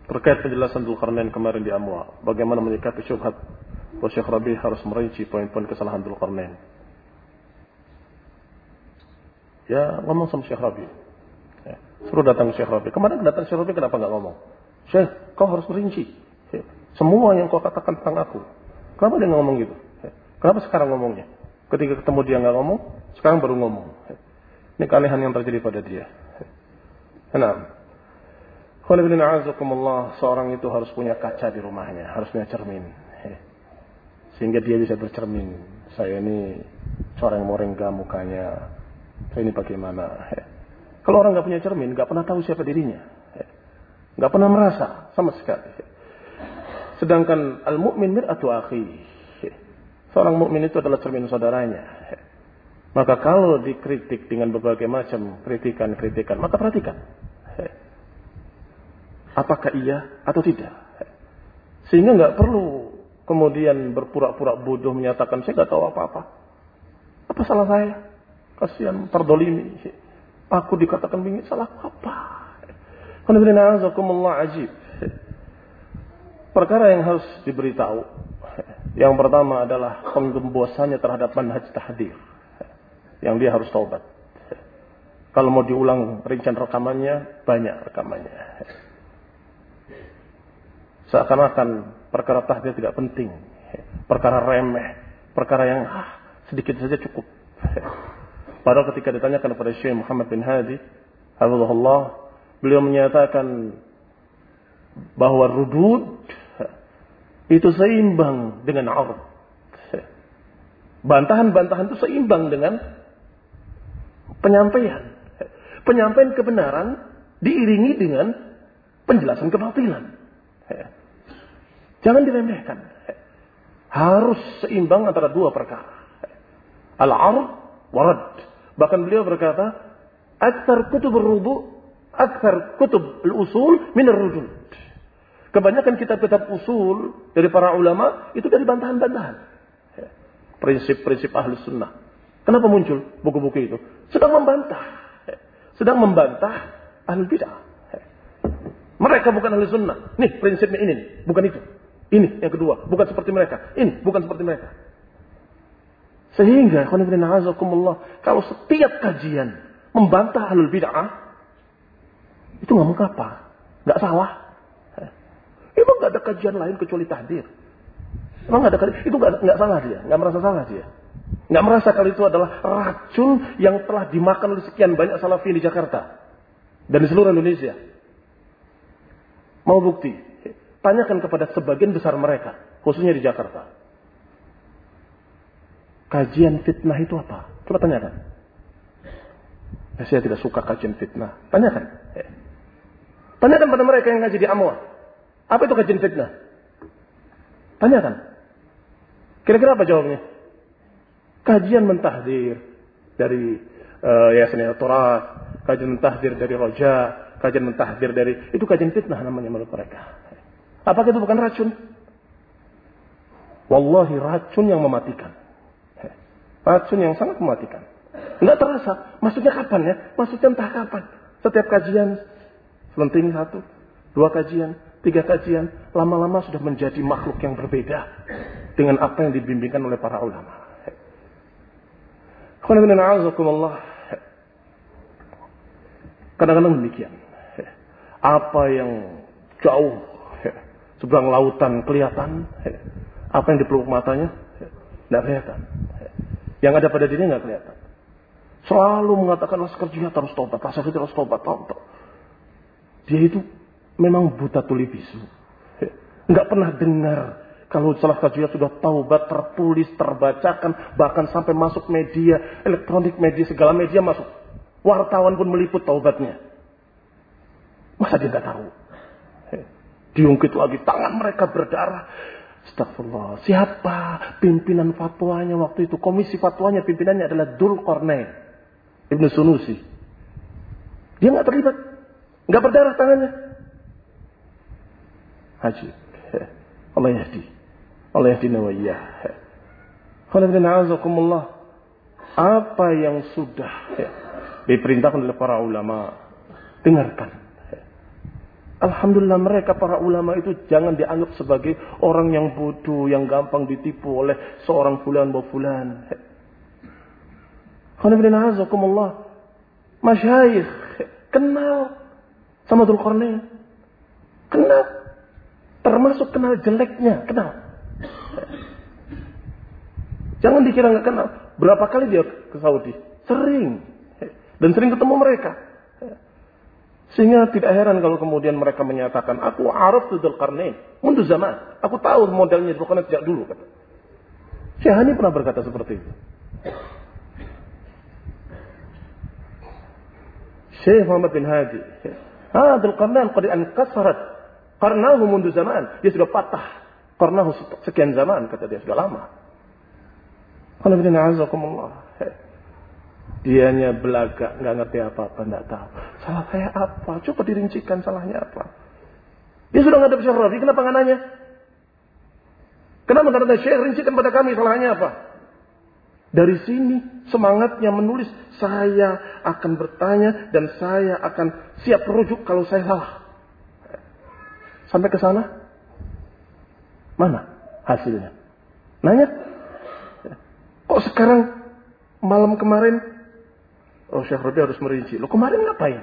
Terkait penjelasan Dzulqarnain kemarin di Amwa, bagaimana menyikapi syubhat bahwa Syekh Rabi harus merinci poin-poin kesalahan Dzulqarnain? Ya, ngomong sama Syekh Rabi. Ya, suruh datang Syekh Rabi. Kemarin datang Syekh Rabi, kenapa nggak ngomong? Syekh, kau harus merinci. Ya, semua yang kau katakan tentang aku. Kenapa dia nggak ngomong gitu? Ya, kenapa sekarang ngomongnya? Ketika ketemu dia nggak ngomong, sekarang baru ngomong. Ya, ini keanehan yang terjadi pada dia. Nah, seorang itu harus punya kaca di rumahnya, harus punya cermin. Ya, sehingga dia bisa bercermin. Saya ini coreng-morengga mukanya. Saya ini bagaimana? Ya. Kalau orang nggak punya cermin, nggak pernah tahu siapa dirinya, nggak pernah merasa sama sekali. Sedangkan al-mu'min mir'atu akhi, seorang mukmin itu adalah cermin saudaranya. Maka kalau dikritik dengan berbagai macam kritikan, maka perhatikan, apakah iya atau tidak, sehingga nggak perlu kemudian berpura-pura bodoh menyatakan saya nggak tahu apa-apa. Apa salah saya? Kasihan terdolimi. Aku dikatakan begini, salah apa? Ajib. Perkara yang harus diberitahu. Yang pertama adalah penggembosannya terhadap manhaj tahdir. Yang dia harus taubat. Kalau mau diulang rincian rekamannya, banyak rekamannya. Seakan-akan perkara tahdir tidak penting. Perkara remeh. Perkara yang sedikit saja cukup. Padahal ketika ditanyakan kepada Syekh Muhammad bin Hadi, hafizahullah, beliau menyatakan bahwa rudud itu seimbang dengan ard. Bantahan-bantahan itu seimbang dengan penyampaian. Penyampaian kebenaran diiringi dengan penjelasan kebatilan. Jangan diremehkan. Harus seimbang antara dua perkara. Al-ard wa rad. Bahkan beliau berkata, aktsar kutub ar-rudu, aktsar kutub al-usul min ar-rudud. Kebanyakan kitab-kitab usul dari para ulama itu dari bantahan-bantahan. Prinsip-prinsip ahli sunnah. Kenapa muncul buku-buku itu? Sedang membantah ahli bid'ah. Mereka bukan ahli sunnah. Nih prinsipnya ini, bukan itu. Ini yang kedua, bukan seperti mereka. Ini bukan seperti mereka. Sehingga kalau setiap kajian membantah ahlul bid'ah, itu nggak mengapa, nggak salah. Emang nggak ada kajian lain kecuali tahdir. Emang nggak ada kajian, itu nggak salah dia, nggak merasa salah dia, nggak merasa kalau itu adalah racun yang telah dimakan oleh sekian banyak salafi di Jakarta dan di seluruh Indonesia. Mau bukti? Tanyakan kepada sebagian besar mereka, khususnya di Jakarta. Kajian fitnah itu apa? Coba tanyakan. Saya tidak suka kajian fitnah. Tanyakan. Tanyakan pada mereka yang ngaji di Amwa. Apa itu kajian fitnah? Tanyakan. Kira-kira apa jawabnya? Kajian mentahdir dari Yayasan Al-Turas, kajian mentahdir dari Roja, kajian mentahdir dari... Itu kajian fitnah namanya menurut mereka. Apakah itu bukan racun? Wallahi racun yang mematikan. Racun yang sangat mematikan. Enggak terasa. Maksudnya kapan ya? Maksudnya entah kapan. Setiap kajian, selenting 1, 2 kajian, 3 kajian, lama-lama sudah menjadi makhluk yang berbeda dengan apa yang dibimbingkan oleh para ulama. Kadang-kadang demikian. Apa yang jauh seberang lautan kelihatan, apa yang dipeluk matanya tidak kelihatan. Yang ada pada dirinya nggak kelihatan. Selalu mengatakan laskar jihad harus tobat, laskar jihad harus tobat. Dia itu memang buta tuli bisu. Nggak pernah dengar kalau laskar jihad sudah taubat, tertulis, terbacakan, bahkan sampai masuk media, elektronik media, segala media masuk. Wartawan pun meliput taubatnya. Masa dia nggak tahu? Diungkit lagi, tangan mereka berdarah. Astagfirullah. Siapa pimpinan fatwanya waktu itu? Komisi fatwanya pimpinannya adalah Dzulqarnain Ibnu Sunusi. Dia nggak terlibat, nggak berdarah tangannya. Haji. Allah yahdi. Allah yahdi nawaiyah. Apa yang sudah diperintahkan oleh para ulama, dengarkan. Alhamdulillah mereka para ulama itu jangan dianggap sebagai orang yang bodoh, yang gampang ditipu oleh seorang fulan wa fulan. Masyayikh kenal sama Dzulqarnain. Kenal. Termasuk kenal jeleknya, kenal. Jangan dikira nggak kenal. Berapa kali dia ke Saudi? Sering. Dan sering ketemu mereka. Sehingga tidak heran kalau kemudian mereka menyatakan, aku araftu Dzulqarnain mundu zaman. Aku tahu modelnya Dzulqarnain sejak dulu. Kata. Syahani pernah berkata seperti itu. Syekh Muhammad bin Hadi. Dzulqarnain qad ankasarat qarnahu mundu zaman. Dia sudah patah. Qarnahu sekian zaman, kata dia, sudah lama. Dianya belaga, nggak ngerti apa-apa, nggak tahu. Salah saya apa? Coba dirincikan salahnya apa. Dia sudah ngadep Syekh Rabi, kenapa nggak nanya? Kenapa nggak nanya? Syekh, rincikan pada kami salahnya apa? Dari sini semangatnya menulis, saya akan bertanya dan saya akan siap merujuk kalau saya salah. Sampai ke sana, mana hasilnya? Nanya? Kok sekarang malam kemarin, oh Syekh Rabi harus merinci. Lo kemarin ngapain?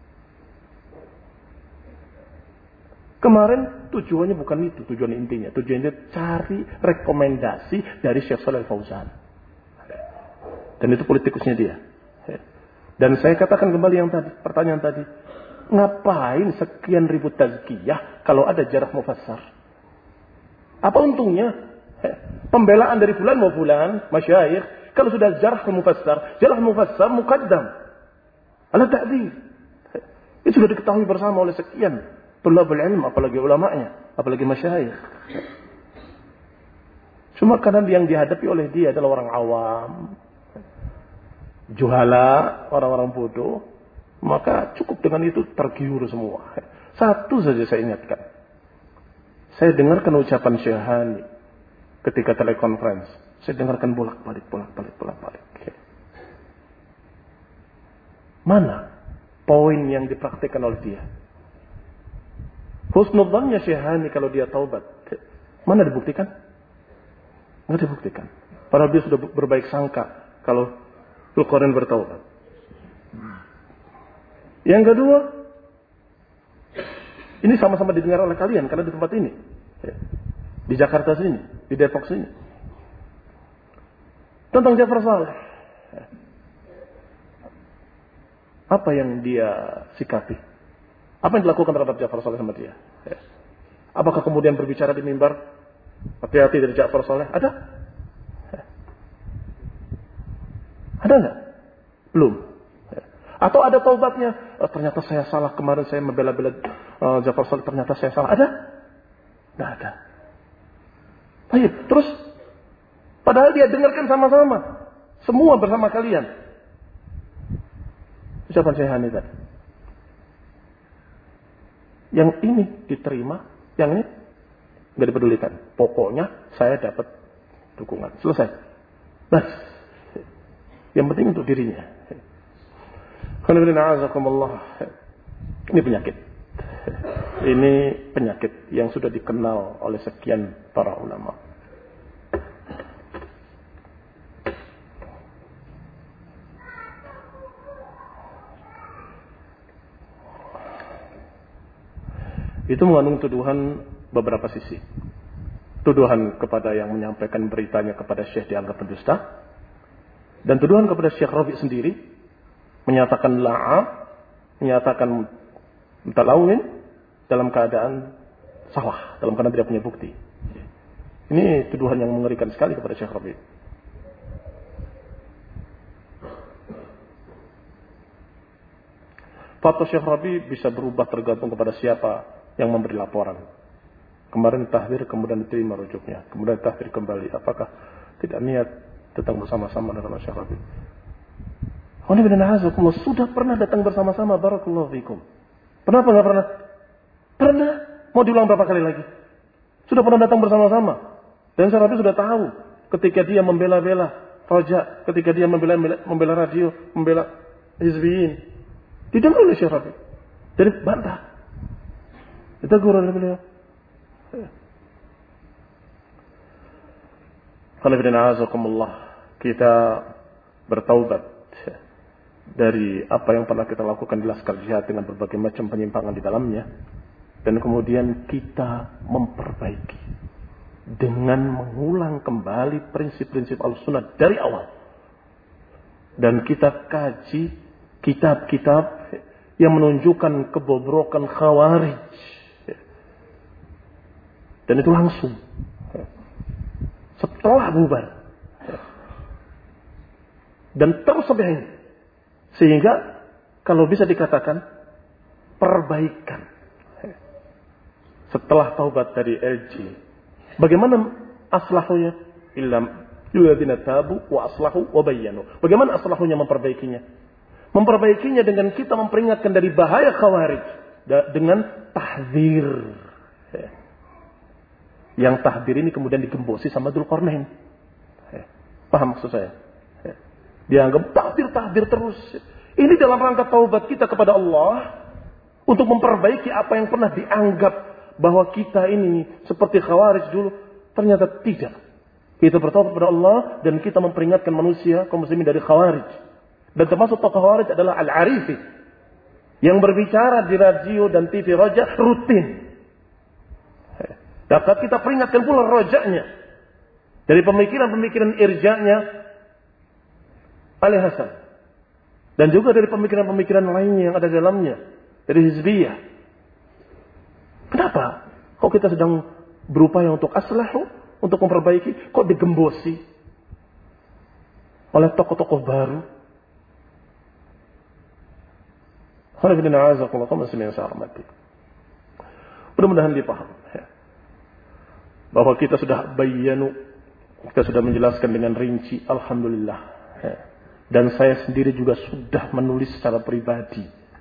Kemarin tujuannya bukan itu, tujuan intinya. Tujuannya cari rekomendasi dari Syekh Shalih Fauzan. Dan itu politikusnya dia. Dan saya katakan kembali yang tadi, pertanyaan tadi. Ngapain sekian ribu tazkiyah kalau ada jarh mufassar? Apa untungnya? Pembelaan dari fulan mau fulan, masyayikh. Kalau sudah jarh mufassar muqaddam ala ta'dil. Itu sudah diketahui bersama oleh sekian tulabul ilm, apalagi ulamanya, apalagi masyayikh. Cuma karena yang dihadapi oleh dia adalah orang awam, juhala, orang-orang bodoh, maka cukup dengan itu tergiur semua. Satu saja saya ingatkan. Saya dengarkan ucapan Syahani ketika telekonferensi. Saya dengarkan bolak-balik. Mana poin yang dipraktikkan oleh dia? Husnudzannya Syahani kalau dia taubat. Mana dibuktikan? Nggak dibuktikan. Padahal dia sudah berbaik sangka kalau Dzulqarnain bertaubat. Yang kedua, ini sama-sama didengar oleh kalian karena di tempat ini. Di Jakarta sini, di Depok sini. Tentang Ja'far Saleh. Apa yang dia sikapi? Apa yang dilakukan terhadap Ja'far Saleh sama dia? Apakah kemudian berbicara di mimbar? Hati-hati dari Ja'far Saleh? Ada? Ada nggak? Belum. Atau ada taubatnya? Ternyata saya salah kemarin, saya membela-bela Ja'far Saleh, ternyata saya salah. Ada? Nggak ada. Baik, terus padahal dia dengarkan sama-sama. Semua bersama kalian. Ucapan Syahani tadi. Yang ini diterima, yang ini nggak dipedulikan. Pokoknya saya dapat dukungan. Selesai. Bas. Yang penting untuk dirinya. Ini penyakit. Ini penyakit yang sudah dikenal oleh sekian para ulama. Itu mengandung tuduhan beberapa sisi. Tuduhan kepada yang menyampaikan beritanya kepada Syekh dianggap pendusta. Dan tuduhan kepada Syekh Rabi sendiri. Menyatakan la'ab. Menyatakan mutalawin. Dalam keadaan salah. Dalam keadaan tidak punya bukti. Ini tuduhan yang mengerikan sekali kepada Syekh Rabi. Fatwa Syekh Rabi bisa berubah tergantung kepada siapa yang memberi laporan. Kemarin tahdir, kemudian diterima rujuknya. Kemudian tahdir kembali. Apakah tidak niat datang bersama-sama dengan Syekh Rabi? Sudah pernah datang bersama-sama. Barakallahu fikum. Kenapa nggak pernah? Pernah. Mau diulang berapa kali lagi? Sudah pernah datang bersama-sama. Dan Syekh Rabi sudah tahu. Ketika dia membela-bela Raja. Ketika dia membela radio. Membela Hizbiyin. Didengar oleh Syekh Rabi. Jadi bantah. Ditegur oleh beliau. Kita bertaubat dari apa yang pernah kita lakukan di Laskar Jihad dengan berbagai macam penyimpangan di dalamnya, dan kemudian kita memperbaiki dengan mengulang kembali prinsip-prinsip Ahlussunnah dari awal, dan kita kaji kitab-kitab yang menunjukkan kebobrokan Khawarij, dan itu langsung setelah bubar dan terus sampai ini, sehingga kalau bisa dikatakan perbaikan setelah taubat dari LG. Bagaimana aslahunya? Illam yuladina tabu wa aslahu wa bayyanu. Bagaimana aslahunya, memperbaikinya? Memperbaikinya dengan kita memperingatkan dari bahaya Khawarij dengan tahdzir. Yang tahdzir ini kemudian digembosi sama Dzulqarnain. Paham maksud saya? Dianggap tahdzir terus. Ini dalam rangka taubat kita kepada Allah untuk memperbaiki apa yang pernah dianggap bahwa kita ini seperti Khawarij dulu. Ternyata tidak. Kita bertaubat kepada Allah dan kita memperingatkan manusia kaum muslimin dari Khawarij. Dan termasuk tokoh Khawarij adalah Al-Arifi yang berbicara di radio dan TV Raja rutin. Dapat kita peringatkan pula rojanya dari pemikiran-pemikiran irja'nya Ali Hasan, dan juga dari pemikiran-pemikiran lainnya yang ada di dalamnya dari Hizbiyah. Kenapa? Kok kita sedang berupaya untuk aslahu, untuk memperbaiki, kok digembosi oleh tokoh-tokoh baru? Mudah-mudahan dipaham bahwa kita sudah bayanu, kita sudah menjelaskan dengan rinci, alhamdulillah. Dan saya sendiri juga sudah menulis secara pribadi.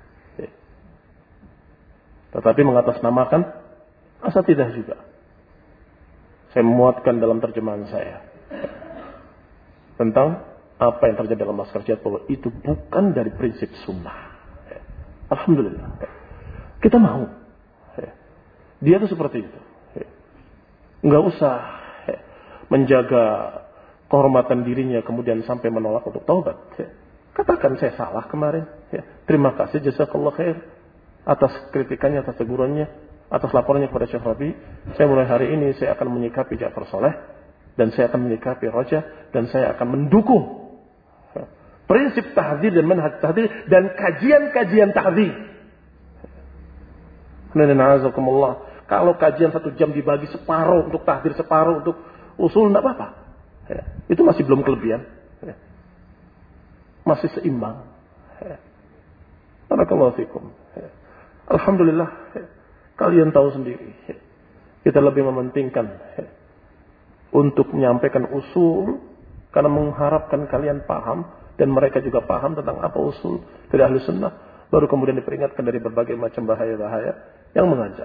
Tetapi mengatasnamakan asatidzah juga. Saya memuatkan dalam terjemahan saya tentang apa yang terjadi dalam Laskar Jihad, bahwa itu bukan dari prinsip sunnah. Alhamdulillah. Kita mau. Dia itu seperti itu. Enggak usah menjaga kehormatan dirinya kemudian sampai menolak untuk taubat. Katakan saya salah kemarin. Terima kasih, jazakallah khair atas kritikannya, atas tegurannya, atas laporannya kepada Syekh Rabi. Saya mulai hari ini saya akan menyikapi Ja'far Saleh, dan saya akan menyikapi Raja, dan saya akan mendukung prinsip tahdzir dan manhaj tahdzir dan kajian-kajian tahdzir. Kalau kajian 1 jam dibagi separuh untuk tahdzir, separuh untuk usul, tidak apa-apa. Itu masih belum kelebihan. Masih seimbang. Barakallahu fikum. Alhamdulillah, kalian tahu sendiri. Kita lebih mementingkan untuk menyampaikan usul karena mengharapkan kalian paham dan mereka juga paham tentang apa usul dari ahli sunnah. Baru kemudian diperingatkan dari berbagai macam bahaya-bahaya yang mengajak.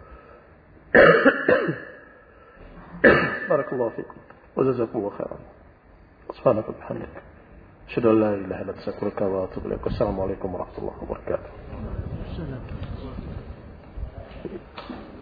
Barakallahu fikum. Wa jazakumullahu khairan. Subhanaka wa bihamdika. Asyhadu an la ilaha illa anta astaghfiruka wa atubu ilaik. Assalamualaikum warahmatullahi wabarakatuh.